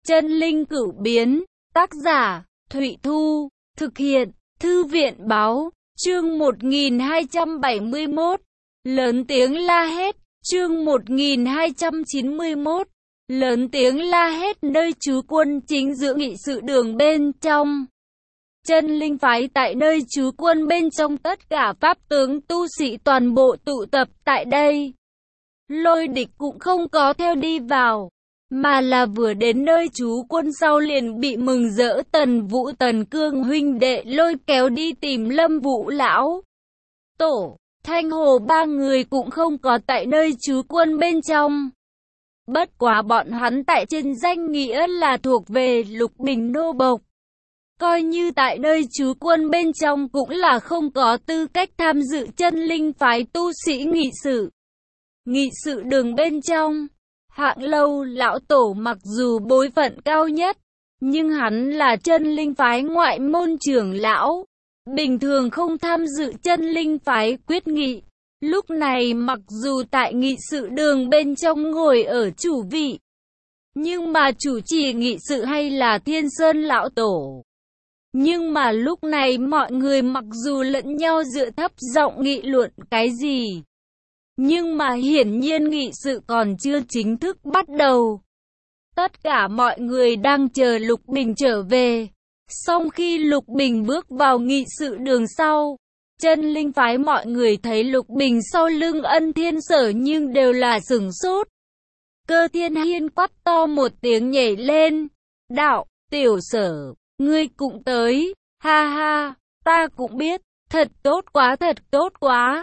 Chân linh cửu biến, tác giả, Thụy Thu, thực hiện, Thư viện báo, chương 1271, lớn tiếng la hét, chương 1291, lớn tiếng la hét nơi trú quân chính giữa nghị sự đường bên trong. Chân linh phái tại nơi trú quân bên trong, tất cả pháp tướng tu sĩ toàn bộ tụ tập tại đây. Lôi Địch cũng không có theo đi vào, mà là vừa đến nơi trú quân sau liền bị mừng rỡ Tần Vũ Tần Cương huynh đệ lôi kéo đi tìm Lâm Vũ lão tổ. Thanh Hồ ba người cũng không có tại nơi trú quân bên trong. Bất quá bọn hắn tại trên danh nghĩa là thuộc về Lục Bình nô bộc, coi như tại nơi trú quân bên trong cũng là không có tư cách tham dự chân linh phái tu sĩ nghị sự. Nghị sự đường bên trong, Hạng Lâu lão tổ mặc dù bối phận cao nhất, nhưng hắn là chân linh phái ngoại môn trưởng lão, bình thường không tham dự chân linh phái quyết nghị. Lúc này mặc dù tại nghị sự đường bên trong ngồi ở chủ vị, nhưng mà chủ trì nghị sự hay là Thiên Sơn lão tổ. Nhưng mà lúc này mọi người mặc dù lẫn nhau dựa thấp giọng nghị luận cái gì, nhưng mà hiển nhiên nghị sự còn chưa chính thức bắt đầu. Tất cả mọi người đang chờ Lục Bình trở về. Song khi Lục Bình bước vào nghị sự đường sau, chân linh phái mọi người thấy Lục Bình sau lưng Ân Thiên Sở nhưng đều là sửng sốt. Cơ Thiên Hiên quát to một tiếng nhảy lên. Đạo, Tiểu Sở, ngươi cũng tới. Ha ha, ta cũng biết. Thật tốt quá, thật tốt quá.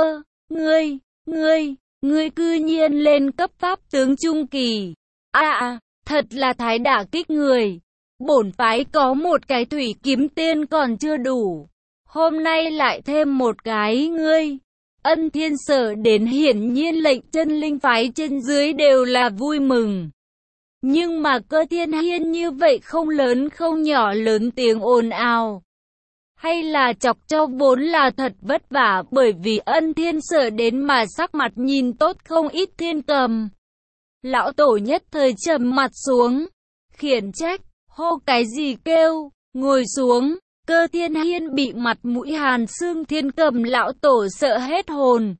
Ngươi cư nhiên lên cấp pháp tướng trung kỳ. Thật là thái đả kích người. Bổn phái có một cái thủy kiếm tiên còn chưa đủ, hôm nay lại thêm một cái ngươi. Ân Thiên Sở đến hiển nhiên lệnh chân linh phái trên dưới đều là vui mừng. Nhưng mà Cơ Thiên Hiên như vậy không lớn không nhỏ lớn tiếng ồn ào, hay là chọc cho vốn là thật vất vả bởi vì Ân Thiên Sở đến mà sắc mặt nhìn tốt không ít. Thiên Cầm lão tổ nhất thời trầm mặt xuống, khiển trách, hô cái gì kêu, ngồi xuống. Cơ Thiên Hiên bị mặt mũi hàn xương Thiên Cầm lão tổ sợ hết hồn,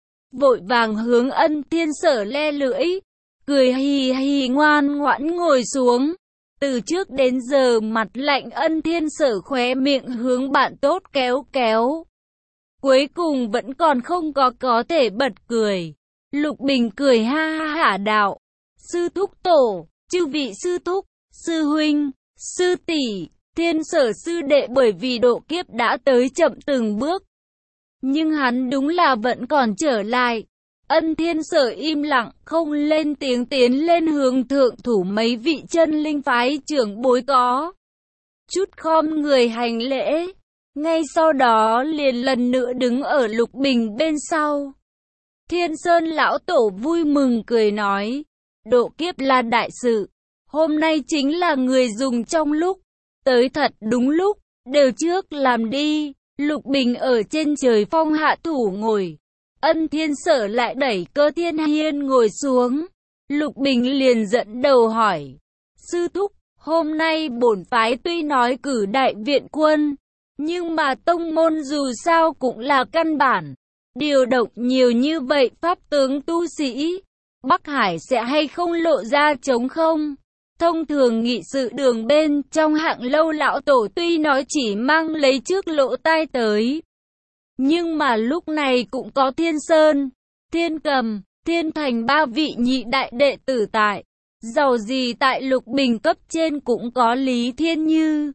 vội vàng hướng Ân Thiên Sở le lưỡi, cười hì hì ngoan ngoãn ngồi xuống. Từ trước đến giờ mặt lạnh Ân Thiên Sở khóe miệng hướng bạn tốt kéo kéo, cuối cùng vẫn còn không có thể bật cười. Lục Bình cười ha ha hả đạo, sư thúc tổ, chư vị sư thúc, sư huynh, sư tỷ, Thiên Sở sư đệ bởi vì độ kiếp đã tới chậm từng bước, nhưng hắn đúng là vẫn còn trở lại. Ân Thiên Sở im lặng không lên tiếng tiến lên hướng thượng thủ mấy vị chân linh phái trưởng bối có chút khom người hành lễ, ngay sau đó liền lần nữa đứng ở Lục Bình bên sau. Thiên Sơn lão tổ vui mừng cười nói, độ kiếp là đại sự, hôm nay chính là người dùng trong lúc tới thật đúng lúc, đều trước làm đi. Lục Bình ở trên trời phong hạ thủ ngồi, Ân Thiên Sở lại đẩy Cơ Thiên Hiên ngồi xuống. Lục Bình liền dẫn đầu hỏi, sư thúc, hôm nay bổn phái tuy nói cử đại viện quân, nhưng mà tông môn dù sao cũng là căn bản, điều động nhiều như vậy pháp tướng tu sĩ, Bắc Hải sẽ hay không lộ ra trống không? Thông thường nghị sự đường bên trong Hạng Lâu lão tổ tuy nói chỉ mang lấy trước lỗ tai tới, nhưng mà lúc này cũng có Thiên Sơn, Thiên Cầm, Thiên Thành ba vị nhị đại đệ tử tại. Dầu gì tại Lục Bình cấp trên cũng có Lý Thiên Như,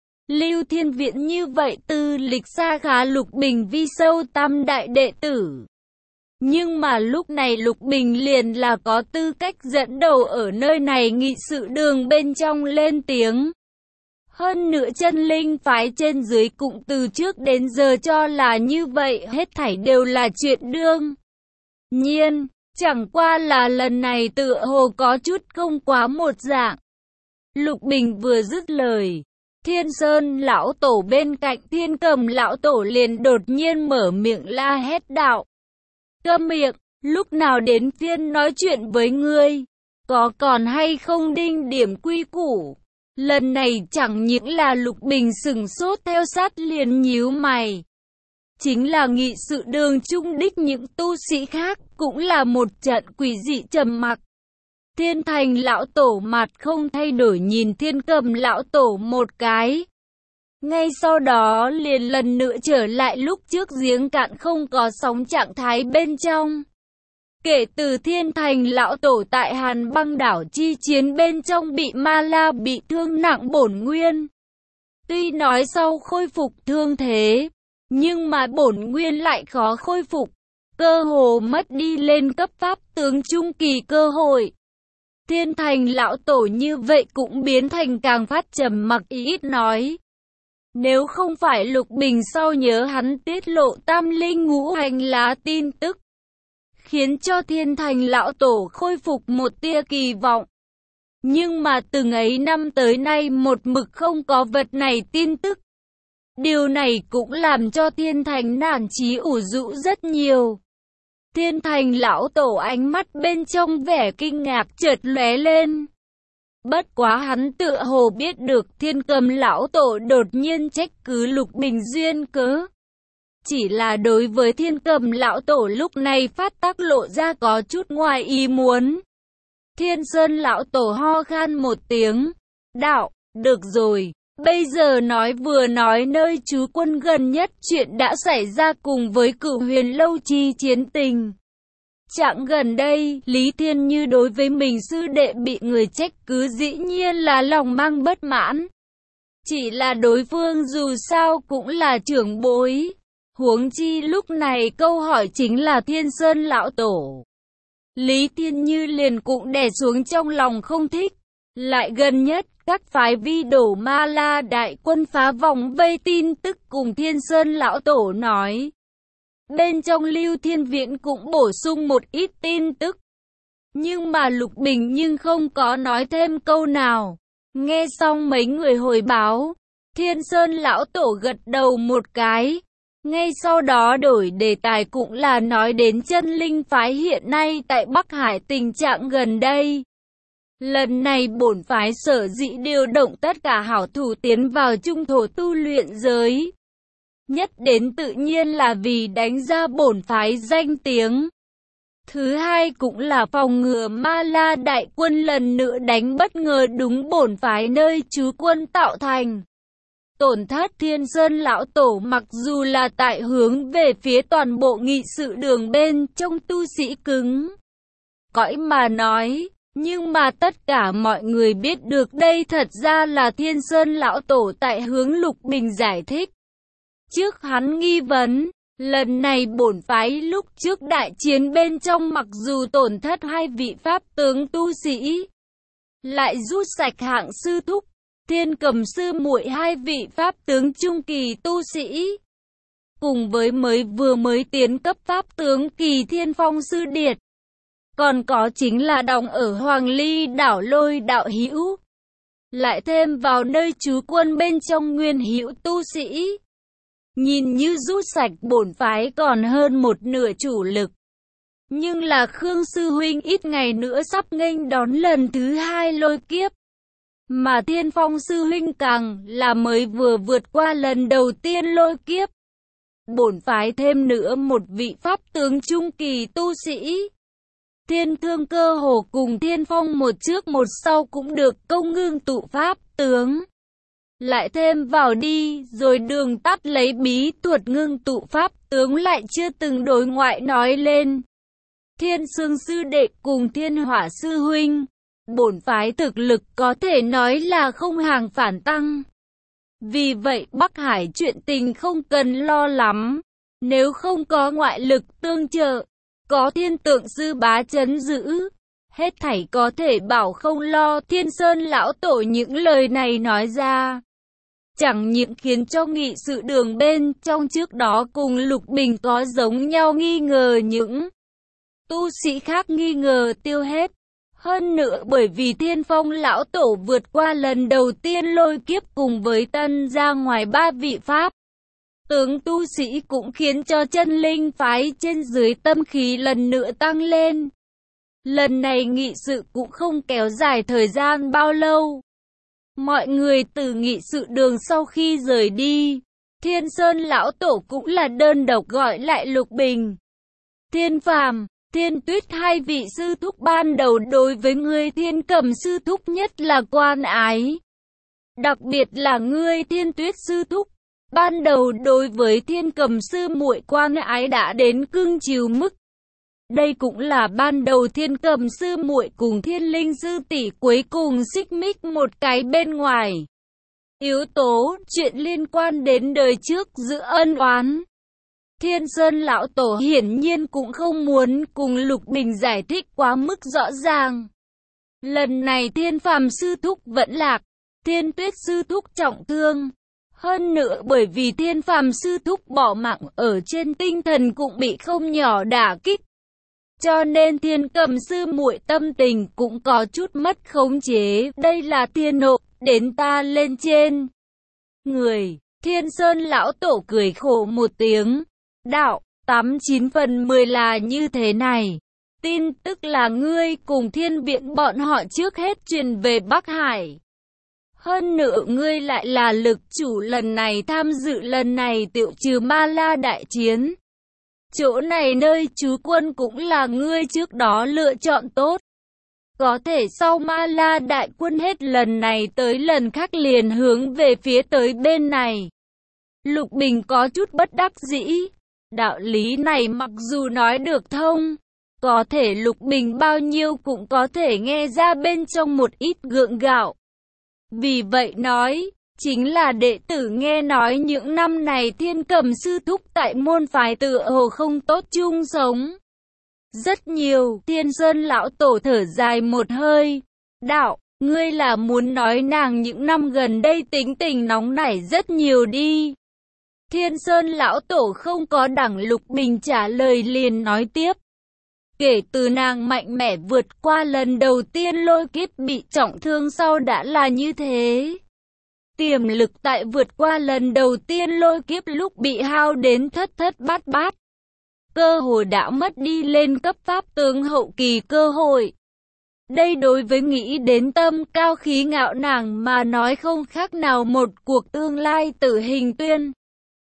Lưu Thiên Viễn như vậy tư lịch xa khá Lục Bình vi sâu tam đại đệ tử. Nhưng mà lúc này Lục Bình liền là có tư cách dẫn đầu ở nơi này nghị sự đường bên trong lên tiếng. Hơn nữa chân linh phái trên dưới cũng từ trước đến giờ cho là như vậy, hết thảy đều là chuyện đương nhiên, chẳng qua là lần này tựa hồ có chút không quá một dạng. Lục Bình vừa dứt lời, Thiên Sơn lão tổ bên cạnh Thiên Cầm lão tổ liền đột nhiên mở miệng la hét đạo, câm miệng, lúc nào đến phiên nói chuyện với ngươi, có còn hay không đinh điểm quy củ. Lần này chẳng những là Lục Bình sửng sốt theo sát liền nhíu mày. Chính là nghị sự đường chung đích những tu sĩ khác cũng là một trận quỷ dị trầm mặc. Thiên Thành lão tổ mặt không thay đổi nhìn Thiên Cầm lão tổ một cái. Ngay sau đó liền lần nữa trở lại lúc trước giếng cạn không có sóng trạng thái bên trong. Kể từ Thiên Thành lão tổ tại Hàn Băng đảo chi chiến bên trong bị Ma La bị thương nặng bổn nguyên. Tuy nói sau khôi phục thương thế, nhưng mà bổn nguyên lại khó khôi phục, cơ hồ mất đi lên cấp pháp tướng trung kỳ cơ hội. Thiên Thành lão tổ như vậy cũng biến thành càng phát trầm mặc ít nói. Nếu không phải Lục Bình sau nhớ hắn tiết lộ tam linh ngũ hành lá tin tức, khiến cho Thiên Thành lão tổ khôi phục một tia kỳ vọng. Nhưng mà từng ấy năm tới nay một mực không có vật này tin tức. Điều này cũng làm cho Thiên Thành nản chí ủ rũ rất nhiều. Thiên Thành lão tổ ánh mắt bên trong vẻ kinh ngạc chợt lóe lên. Bất quá hắn tựa hồ biết được Thiên Cầm lão tổ đột nhiên trách cứ Lục Bình duyên cớ. Chỉ là đối với Thiên Cầm lão tổ lúc này phát tác lộ ra có chút ngoài ý muốn. Thiên Sơn lão tổ ho khan một tiếng. Đạo, được rồi, bây giờ nói vừa nói nơi trú quân gần nhất chuyện đã xảy ra cùng với Cửu Huyền Lâu chi chiến tình. Trạng gần đây, Lý Thiên Như đối với mình sư đệ bị người trách cứ dĩ nhiên là lòng mang bất mãn. Chỉ là đối phương dù sao cũng là trưởng bối. Huống chi lúc này câu hỏi chính là Thiên Sơn lão tổ. Lý Thiên Như liền cũng đè xuống trong lòng không thích. Lại gần nhất, các phái vi đổ Ma La đại quân phá vòng vây tin tức cùng Thiên Sơn lão tổ nói. Bên trong Lưu Thiên Viễn cũng bổ sung một ít tin tức. Nhưng mà Lục Bình nhưng không có nói thêm câu nào. Nghe xong mấy người hồi báo, Thiên Sơn lão tổ gật đầu một cái. Ngay sau đó đổi đề tài cũng là nói đến chân linh phái hiện nay tại Bắc Hải tình trạng gần đây. Lần này bổn phái sở dĩ điều động tất cả hảo thủ tiến vào trung thổ tu luyện giới. Nhất đến tự nhiên là vì đánh ra bổn phái danh tiếng. Thứ hai cũng là phòng ngừa Ma La đại quân lần nữa đánh bất ngờ đúng bổn phái nơi trú quân tạo thành. Tổn thất. Thiên Sơn lão tổ mặc dù là tại hướng về phía toàn bộ nghị sự đường bên trong tu sĩ cứng cõi mà nói, nhưng mà tất cả mọi người biết được đây thật ra là Thiên Sơn lão tổ tại hướng Lục Bình giải thích. Trước hắn nghi vấn, lần này bổn phái lúc trước đại chiến bên trong mặc dù tổn thất hai vị pháp tướng tu sĩ, lại rút sạch hạng sư thúc, Thiên Cầm sư muội hai vị pháp tướng trung kỳ tu sĩ. Cùng với vừa mới tiến cấp pháp tướng kỳ Thiên Phong sư điệt. Còn có chính là đóng ở Hoàng Ly đảo Lôi đạo hữu. Lại thêm vào nơi trú quân bên trong nguyên hữu tu sĩ. Nhìn như rút sạch bổn phái còn hơn một nửa chủ lực. Nhưng là Khương sư huynh ít ngày nữa sắp nghênh đón lần thứ hai lôi kiếp. Mà Thiên Phong sư huynh càng là mới vừa vượt qua lần đầu tiên lôi kiếp. Bổn phái thêm nữa một vị pháp tướng trung kỳ tu sĩ. Thiên Thương cơ hồ cùng Thiên Phong một trước một sau cũng được công ngưng tụ pháp tướng. Lại thêm vào đi, rồi đường tắt lấy bí thuật ngưng tụ pháp tướng lại chưa từng đối ngoại nói lên. Thiên Sương sư đệ cùng Thiên Hỏa sư huynh, bổn phái thực lực có thể nói là không hàng phản tăng. Vì vậy Bắc Hải chuyện tình không cần lo lắm, nếu không có ngoại lực tương trợ, có Thiên Tượng sư bá chấn giữ, hết thảy có thể bảo không lo. Thiên Sơn lão tổ những lời này nói ra, chẳng những khiến cho nghị sự đường bên trong trước đó cùng Lục Bình có giống nhau nghi ngờ những tu sĩ khác nghi ngờ tiêu hết. Hơn nữa bởi vì Thiên Phong lão tổ vượt qua lần đầu tiên lôi kiếp cùng với tân ra ngoài ba vị pháp tướng tu sĩ cũng khiến cho chân linh phái trên dưới tâm khí lần nữa tăng lên. Lần này nghị sự cũng không kéo dài thời gian bao lâu. Mọi người từ nghị sự đường sau khi rời đi, Thiên Sơn lão tổ cũng là đơn độc gọi lại Lục Bình. Thiên Phàm, Thiên Tuyết hai vị sư thúc ban đầu đối với ngươi Thiên Cầm sư thúc nhất là quan ái. Đặc biệt là ngươi Thiên Tuyết sư thúc, ban đầu đối với Thiên Cầm sư muội quan ái đã đến cưng chiều mức. Đây cũng là ban đầu Thiên Cầm sư muội cùng Thiên Linh sư tỷ cuối cùng xích mích một cái bên ngoài. Yếu tố, chuyện liên quan đến đời trước giữa ân oán. Thiên Sơn lão tổ hiển nhiên cũng không muốn cùng Lục Bình giải thích quá mức rõ ràng. Lần này Thiên Phàm sư thúc vẫn lạc, Thiên Tuyết sư thúc trọng thương. Hơn nữa bởi vì Thiên Phàm sư thúc bỏ mạng ở trên tinh thần cũng bị không nhỏ đả kích. Cho nên Thiên Cầm sư muội tâm tình cũng có chút mất khống chế. Đây là thiên nộ, đến ta lên trên. Người, Thiên Sơn lão tổ cười khổ một tiếng. Đạo, 89 phần 10 là như thế này. Tin tức là ngươi cùng Thiên Viện bọn họ trước hết truyền về Bắc Hải. Hơn nữa ngươi lại là lực chủ lần này tham dự lần này tiểu trừ Ma La đại chiến. Chỗ này nơi trú quân cũng là ngươi trước đó lựa chọn tốt. Có thể sau Ma La đại quân hết lần này tới lần khác liền hướng về phía tới bên này. Lục Bình có chút bất đắc dĩ. Đạo lý này mặc dù nói được thông, có thể Lục Bình bao nhiêu cũng có thể nghe ra bên trong một ít gượng gạo. Vì vậy nói, chính là đệ tử nghe nói những năm này Thiên Cầm sư thúc tại môn phái tựa hồ không tốt chung sống. Rất nhiều, Thiên Sơn lão tổ thở dài một hơi. Đạo, ngươi là muốn nói nàng những năm gần đây tính tình nóng nảy rất nhiều đi. Thiên Sơn lão tổ không có đẳng Lục Bình trả lời liền nói tiếp. Kể từ nàng mạnh mẽ vượt qua lần đầu tiên lôi kiếp bị trọng thương sau đã là như thế. Tiềm lực tại vượt qua lần đầu tiên lôi kiếp lúc bị hao đến thất thất bát bát. Cơ hội đã mất đi lên cấp pháp tướng hậu kỳ cơ hội. Đây đối với nghĩ đến tâm cao khí ngạo nàng mà nói không khác nào một cuộc tương lai tử hình tuyên.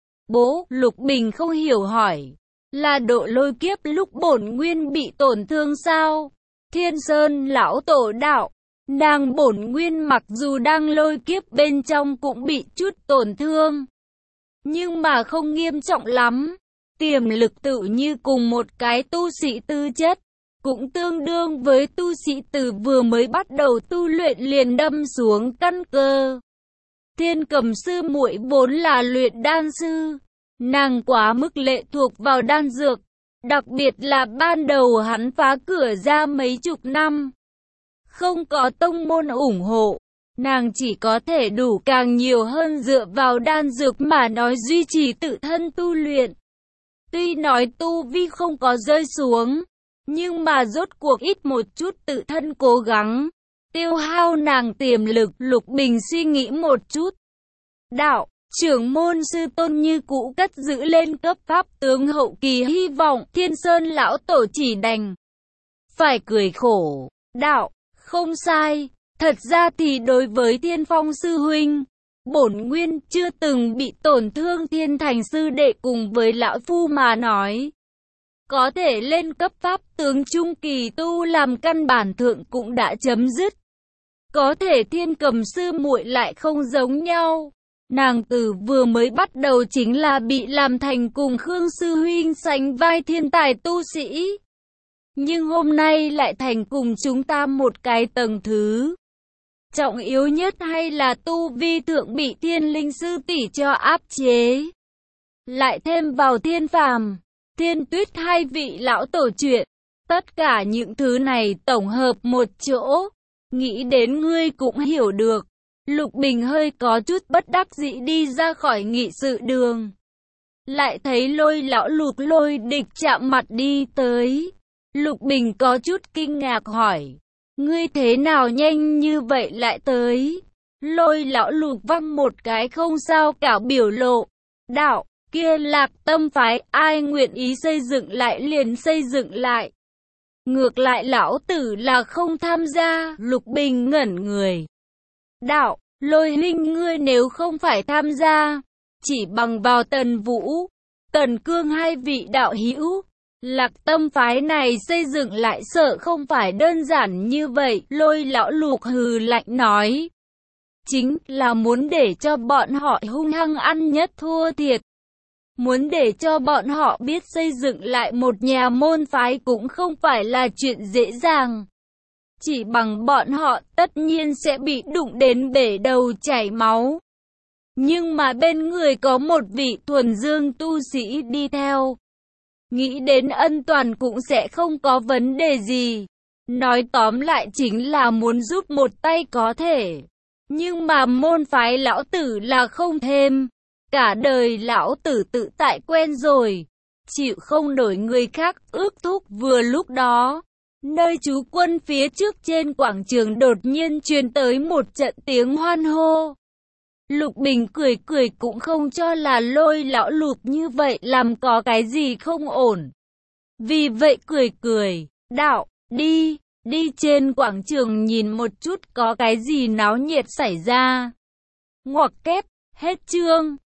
Bố, Lục Bình không hiểu hỏi. Là độ lôi kiếp lúc bổn nguyên bị tổn thương sao? Thiên Sơn lão tổ đạo. Nàng bổn nguyên mặc dù đang lôi kiếp bên trong cũng bị chút tổn thương. Nhưng mà không nghiêm trọng lắm. Tiềm lực tự như cùng một cái tu sĩ tư chất. Cũng tương đương với tu sĩ từ vừa mới bắt đầu tu luyện liền đâm xuống căn cơ. Thiên Cầm sư muội vốn là luyện đan sư. Nàng quá mức lệ thuộc vào đan dược. Đặc biệt là ban đầu hắn phá cửa ra mấy chục năm. Không có tông môn ủng hộ. Nàng chỉ có thể đủ càng nhiều hơn dựa vào đan dược mà nói duy trì tự thân tu luyện. Tuy nói tu vi không có rơi xuống. Nhưng mà rốt cuộc ít một chút tự thân cố gắng. Tiêu hao nàng tiềm lực. Lục Bình suy nghĩ một chút. Đạo, trưởng môn sư tôn như cũ cất giữ lên cấp pháp tướng hậu kỳ hy vọng. Thiên Sơn lão tổ chỉ đành phải cười khổ. Đạo, không sai. Thật ra thì đối với Thiên Phong sư huynh, bổn nguyên chưa từng bị tổn thương Thiên Thành sư đệ cùng với lão phu mà nói. Có thể lên cấp pháp tướng trung kỳ tu làm căn bản thượng cũng đã chấm dứt. Có thể Thiên Cầm sư muội lại không giống nhau. Nàng từ vừa mới bắt đầu chính là bị làm thành cùng Khương sư huynh sánh vai thiên tài tu sĩ. Nhưng hôm nay lại thành cùng chúng ta một cái tầng thứ. Trọng yếu nhất hay là tu vi thượng bị Thiên Linh sư tỷ cho áp chế. Lại thêm vào Thiên Phàm, Thiên Tuyết hai vị lão tổ chuyện. Tất cả những thứ này tổng hợp một chỗ. Nghĩ đến ngươi cũng hiểu được. Lục Bình hơi có chút bất đắc dĩ đi ra khỏi nghị sự đường. Lại thấy Lôi lão Lục Lôi địch chạm mặt đi tới. Lục Bình có chút kinh ngạc hỏi. Ngươi thế nào nhanh như vậy lại tới? Lôi lão Lục văng một cái không sao cả biểu lộ. Đạo, kia Lạc Tâm phái ai nguyện ý xây dựng lại liền xây dựng lại. Ngược lại lão tử là không tham gia. Lục Bình ngẩn người. Đạo, Lôi huynh ngươi nếu không phải tham gia, chỉ bằng vào Tần Vũ, Tần Cương hai vị đạo hữu, Lạc Tâm phái này xây dựng lại sợ không phải đơn giản như vậy. Lôi lão Lục hừ lạnh nói. Chính là muốn để cho bọn họ hung hăng ăn nhất thua thiệt. Muốn để cho bọn họ biết xây dựng lại một nhà môn phái cũng không phải là chuyện dễ dàng. Chỉ bằng bọn họ tất nhiên sẽ bị đụng đến bể đầu chảy máu. Nhưng mà bên người có một vị thuần dương tu sĩ đi theo. Nghĩ đến ân toàn cũng sẽ không có vấn đề gì. Nói tóm lại chính là muốn giúp một tay có thể. Nhưng mà môn phái lão tử là không thêm. Cả đời lão tử tự tại quen rồi. Chịu không nổi người khác ước thúc. Vừa lúc đó, nơi trú quân phía trước trên quảng trường đột nhiên truyền tới một trận tiếng hoan hô. Lục Bình cười cười cũng không cho là Lôi lão Lục như vậy làm có cái gì không ổn. Vì vậy cười cười, đạo, đi trên quảng trường nhìn một chút có cái gì náo nhiệt xảy ra. Ngoặc kép, hết chương.